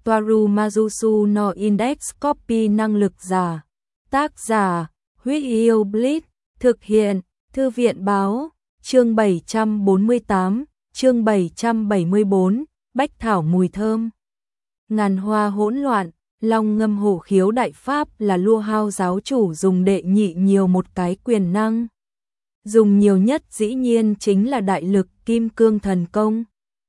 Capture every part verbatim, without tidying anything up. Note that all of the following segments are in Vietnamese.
Toaru Majusu no Index Copy năng lực giả. Tác giả, Huyết Yêu Blitz, thực hiện, Thư viện Báo, chương bảy trăm bốn mươi tám, chương bảy trăm bảy mươi tư, Bách Thảo mùi thơm. Ngàn hoa hỗn loạn, Long Ngâm Hổ Khiếu Đại Pháp là Lua Hao giáo chủ dùng đệ nhị nhiều một cái quyền năng. Dùng nhiều nhất dĩ nhiên chính là đại lực kim cương thần công.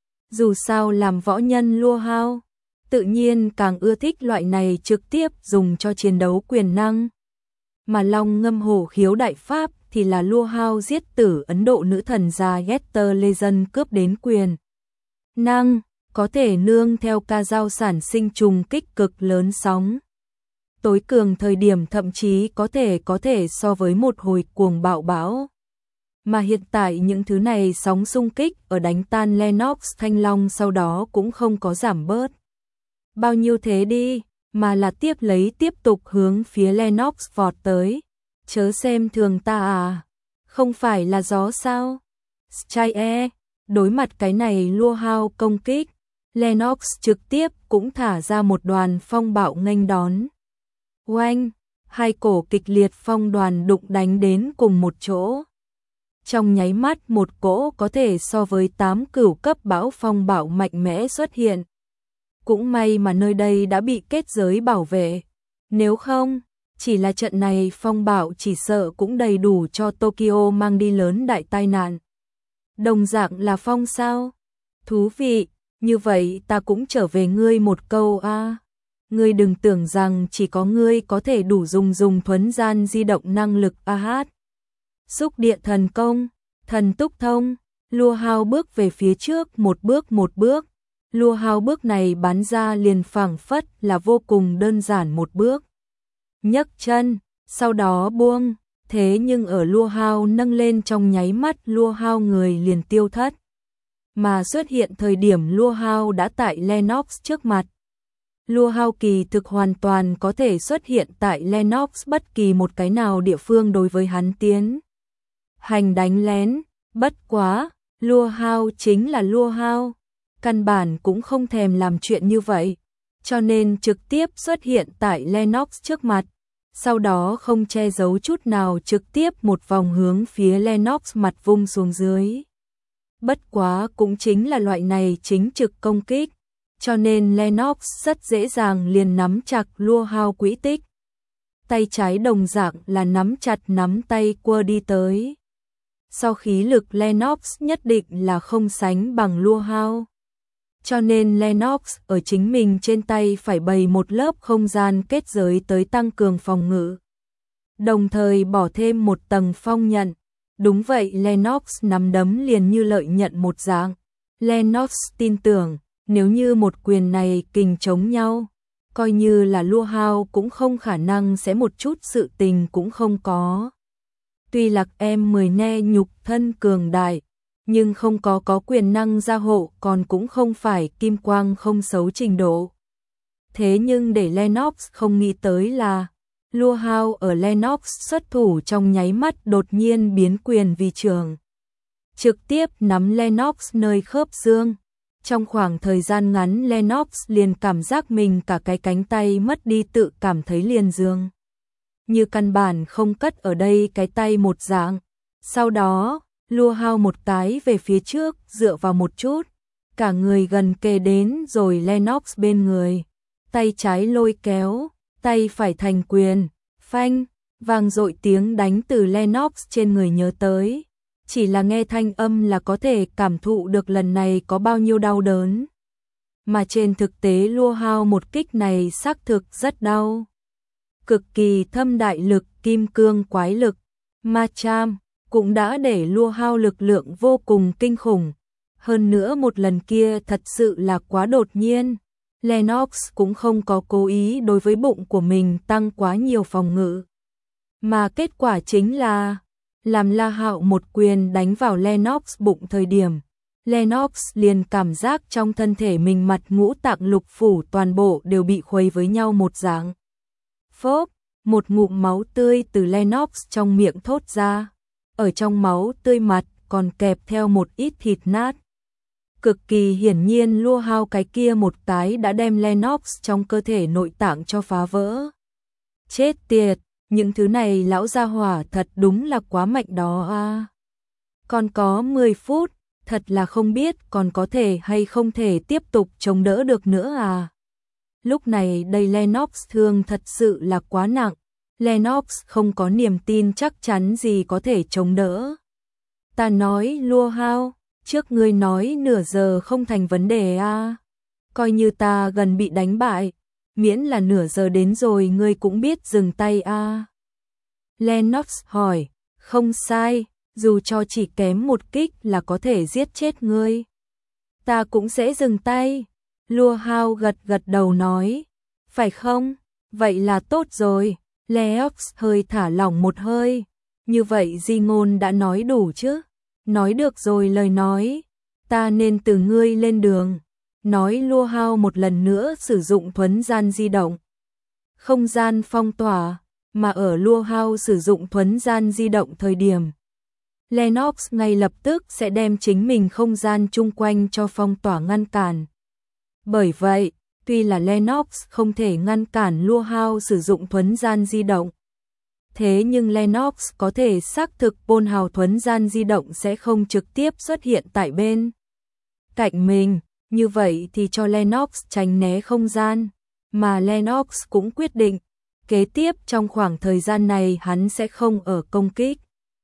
Dù sao làm võ nhân Lua Hao, tự nhiên càng ưa thích loại này trực tiếp dùng cho chiến đấu quyền năng. Mà Long Ngâm Hổ Khiếu Đại Pháp thì là Lua Hao giết tử Ấn Độ nữ thần già Getter Legend cướp đến quyền năng, có thể nương theo ca dao sản sinh trùng kích cực lớn sóng. Tối cường thời điểm thậm chí có thể có thể so với một hồi cuồng bạo bão. Mà hiện tại những thứ này sóng xung kích ở đánh tan Lennox Thanh Long sau đó cũng không có giảm bớt bao nhiêu thế đi, mà là tiếp lấy tiếp tục hướng phía Lennox vọt tới. Chớ xem thường ta à, không phải là gió sao? Strike, đối mặt cái này Lua Hao công kích, Lennox trực tiếp cũng thả ra một đoàn phong bạo nghênh đón. Oanh, hai cổ kịch liệt phong đoàn đụng đánh đến cùng một chỗ. Trong nháy mắt một cỗ có thể so với tám cửu cấp bão phong bạo mạnh mẽ xuất hiện. Cũng may mà nơi đây đã bị kết giới bảo vệ. Nếu không, chỉ là trận này phong bạo chỉ sợ cũng đầy đủ cho Tokyo mang đi lớn đại tai nạn. Đồng dạng là phong sao? Thú vị, như vậy ta cũng trở về ngươi một câu a. À. Ngươi đừng tưởng rằng chỉ có ngươi có thể đủ dùng dùng thuấn gian di động năng lực a hát. Xúc điện thần công, thần túc thông, Lua Hao bước về phía trước một bước một bước. Lua Hao bước này bắn ra liền phảng phất là vô cùng đơn giản một bước. Nhấc chân, sau đó buông, thế nhưng ở Lua Hao nâng lên trong nháy mắt Lua Hao người liền tiêu thất. Mà xuất hiện thời điểm Lua Hao đã tại Lennox trước mặt. Lua Hao kỳ thực hoàn toàn có thể xuất hiện tại Lennox bất kỳ một cái nào địa phương đối với hắn tiến hành đánh lén, bất quá, Lua Hao chính là Lua Hao, căn bản cũng không thèm làm chuyện như vậy, cho nên trực tiếp xuất hiện tại Lennox trước mặt, sau đó không che giấu chút nào trực tiếp một vòng hướng phía Lennox mặt vung xuống dưới. Bất quá cũng chính là loại này chính trực công kích, cho nên Lennox rất dễ dàng liền nắm chặt Lua Hao quỹ tích. Tay trái đồng dạng là nắm chặt nắm tay quơ đi tới. Sau khí lực Lennox nhất định là không sánh bằng Lua Hao. Cho nên Lennox ở chính mình trên tay phải bày một lớp không gian kết giới tới tăng cường phòng ngự. Đồng thời bỏ thêm một tầng phong nhận. Đúng vậy, Lennox nắm đấm liền như lợi nhận một dạng. Lennox tin tưởng, nếu như một quyền này kình chống nhau, coi như là Lua Hao cũng không khả năng sẽ một chút sự tình cũng không có. Tuy lạc em mười ne nhục thân cường đại, nhưng không có có quyền năng gia hộ còn cũng không phải kim quang không xấu trình độ. Thế nhưng để Lennox không nghĩ tới là, Lua Hao ở Lennox xuất thủ trong nháy mắt đột nhiên biến quyền vì trường. Trực tiếp nắm Lennox nơi khớp xương. Trong khoảng thời gian ngắn Lennox liền cảm giác mình cả cái cánh tay mất đi, tự cảm thấy liền dương. Như căn bản không cất ở đây cái tay một dạng. Sau đó, Lua Hao một cái về phía trước dựa vào một chút. Cả người gần kề đến rồi Lennox bên người. Tay trái lôi kéo, tay phải thành quyền, phanh, vang dội tiếng đánh từ Lennox trên người nhớ tới. Chỉ là nghe thanh âm là có thể cảm thụ được lần này có bao nhiêu đau đớn. Mà trên thực tế Lua Hao một kích này xác thực rất đau. Cực kỳ thâm đại lực kim cương quái lực, ma cham, cũng đã để Lua Hao lực lượng vô cùng kinh khủng. Hơn nữa một lần kia thật sự là quá đột nhiên. Lennox cũng không có cố ý đối với bụng của mình tăng quá nhiều phòng ngự. Mà kết quả chính là, làm La Hạo một quyền đánh vào Lennox bụng thời điểm, Lennox liền cảm giác trong thân thể mình mặt ngũ tạng lục phủ toàn bộ đều bị khuấy với nhau một dạng. Phốp, một ngụm máu tươi từ Lennox trong miệng thốt ra, ở trong máu tươi mặt còn kẹp theo một ít thịt nát. Cực kỳ hiển nhiên Lua Hao cái kia một cái đã đem Lennox trong cơ thể nội tạng cho phá vỡ. Chết tiệt, những thứ này lão gia hỏa thật đúng là quá mạnh đó a. Còn có mười phút, thật là không biết còn có thể hay không thể tiếp tục chống đỡ được nữa à. Lúc này đây Lennox thương thật sự là quá nặng, Lennox không có niềm tin chắc chắn gì có thể chống đỡ. Ta nói Lua Hao, trước ngươi nói nửa giờ không thành vấn đề à. Coi như ta gần bị đánh bại, miễn là nửa giờ đến rồi ngươi cũng biết dừng tay à. Lennox hỏi, không sai, dù cho chỉ kém một kích là có thể giết chết ngươi. Ta cũng sẽ dừng tay. Lua Hao gật gật đầu nói, phải không? Vậy là tốt rồi. Lennox hơi thả lỏng một hơi. Như vậy di ngôn đã nói đủ chứ? Nói được rồi lời nói. Ta nên từ ngươi lên đường. Nói Lua Hao một lần nữa sử dụng thuấn gian di động. Không gian phong tỏa, mà ở Lua Hao sử dụng thuấn gian di động thời điểm. Lennox ngay lập tức sẽ đem chính mình không gian chung quanh cho phong tỏa ngăn cản. Bởi vậy, tuy là Lennox không thể ngăn cản Lua Hao sử dụng thuấn gian di động. Thế nhưng Lennox có thể xác thực Pôn Hào thuấn gian di động sẽ không trực tiếp xuất hiện tại bên cạnh mình, như vậy thì cho Lennox tránh né không gian, mà Lennox cũng quyết định, kế tiếp trong khoảng thời gian này hắn sẽ không ở công kích.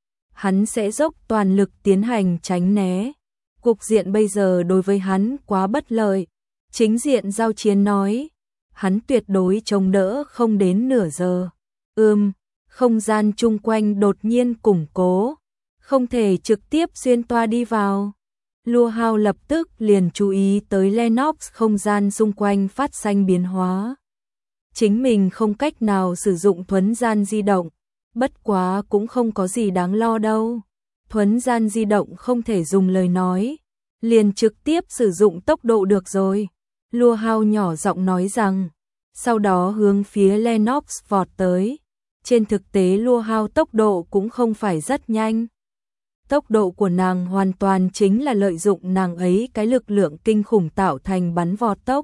Hắn sẽ dốc toàn lực tiến hành tránh né. Cục diện bây giờ đối với hắn quá bất lợi. Chính diện giao chiến nói, hắn tuyệt đối chống đỡ không đến nửa giờ. Ừm, không gian chung quanh đột nhiên củng cố, không thể trực tiếp xuyên toa đi vào. Lua Hao lập tức liền chú ý tới Lennox không gian xung quanh phát sinh biến hóa. Chính mình không cách nào sử dụng thuấn gian di động, bất quá cũng không có gì đáng lo đâu. Thuấn gian di động không thể dùng lời nói, liền trực tiếp sử dụng tốc độ được rồi. Lua Hao nhỏ giọng nói rằng, sau đó hướng phía Lennox vọt tới. Trên thực tế Lua Hao tốc độ cũng không phải rất nhanh. Tốc độ của nàng hoàn toàn chính là lợi dụng nàng ấy cái lực lượng kinh khủng tạo thành bắn vọt tốc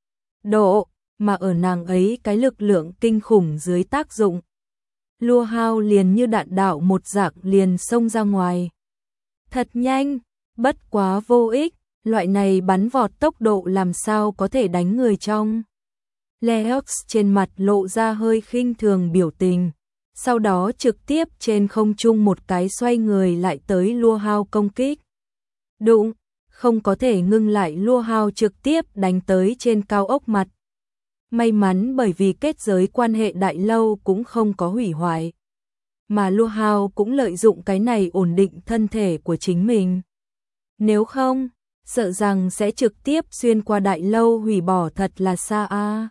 độ, mà ở nàng ấy cái lực lượng kinh khủng dưới tác dụng. Lua Hao liền như đạn đạo một dạng liền xông ra ngoài. Thật nhanh, bất quá vô ích, loại này bắn vọt tốc độ làm sao có thể đánh người trong. Lennox trên mặt lộ ra hơi khinh thường biểu tình, sau đó trực tiếp trên không trung một cái xoay người lại tới Lua Hao công kích. Đụng, không có thể ngưng lại, Lua Hao trực tiếp đánh tới trên cao ốc mặt. May mắn bởi vì kết giới quan hệ đại lâu cũng không có hủy hoại, mà Lua Hao cũng lợi dụng cái này ổn định thân thể của chính mình. Nếu không, sợ rằng sẽ trực tiếp xuyên qua đại lâu hủy bỏ thật là xa a.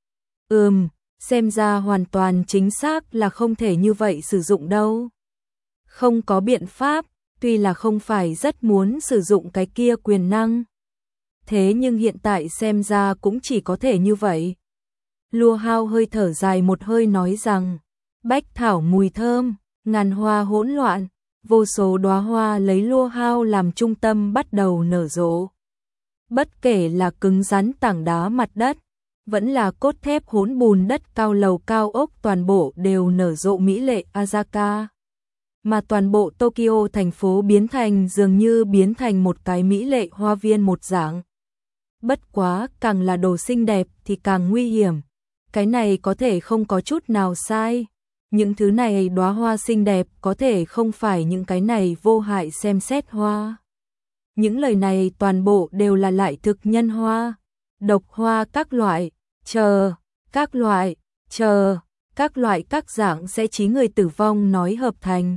Ừm, xem ra hoàn toàn chính xác là không thể như vậy sử dụng đâu. Không có biện pháp, tuy là không phải rất muốn sử dụng cái kia quyền năng. Thế nhưng hiện tại xem ra cũng chỉ có thể như vậy. Lua Hao hơi thở dài một hơi nói rằng, bách thảo mùi thơm, ngàn hoa hỗn loạn, vô số đóa hoa lấy Lua Hao làm trung tâm bắt đầu nở rộ. Bất kể là cứng rắn tảng đá mặt đất, vẫn là cốt thép hỗn bùn đất cao lầu cao ốc, toàn bộ đều nở rộ mỹ lệ Azaka. Mà toàn bộ Tokyo thành phố biến thành dường như biến thành một cái mỹ lệ hoa viên một dạng. Bất quá càng là đồ xinh đẹp thì càng nguy hiểm. Cái này có thể không có chút nào sai. Những thứ này đóa hoa xinh đẹp có thể không phải những cái này vô hại xem xét hoa. Những lời này toàn bộ đều là lại thực nhân hoa, độc hoa các loại, chờ, các loại, chờ, các loại các dạng sẽ chí người tử vong nói hợp thành.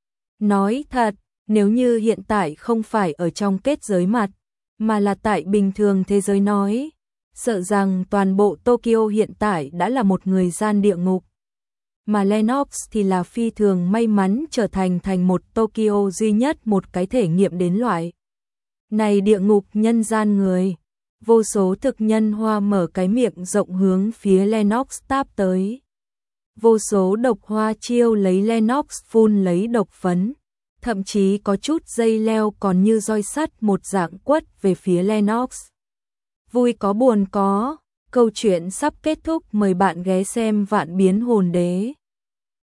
Nói thật, nếu như hiện tại không phải ở trong kết giới mặt, mà là tại bình thường thế giới nói, sợ rằng toàn bộ Tokyo hiện tại đã là một người gian địa ngục. Mà Lennox thì là phi thường may mắn trở thành thành một Tokyo duy nhất một cái thể nghiệm đến loại này địa ngục nhân gian người. Vô số thực nhân hoa mở cái miệng rộng hướng phía Lennox táp tới. Vô số độc hoa chiêu lấy Lennox phun lấy độc phấn. thậm chí có chút dây leo còn như roi sắt một dạng quất về phía Lennox. Vui có buồn có, câu chuyện sắp kết thúc, mời bạn ghé xem Vạn Biến Hồn Đế.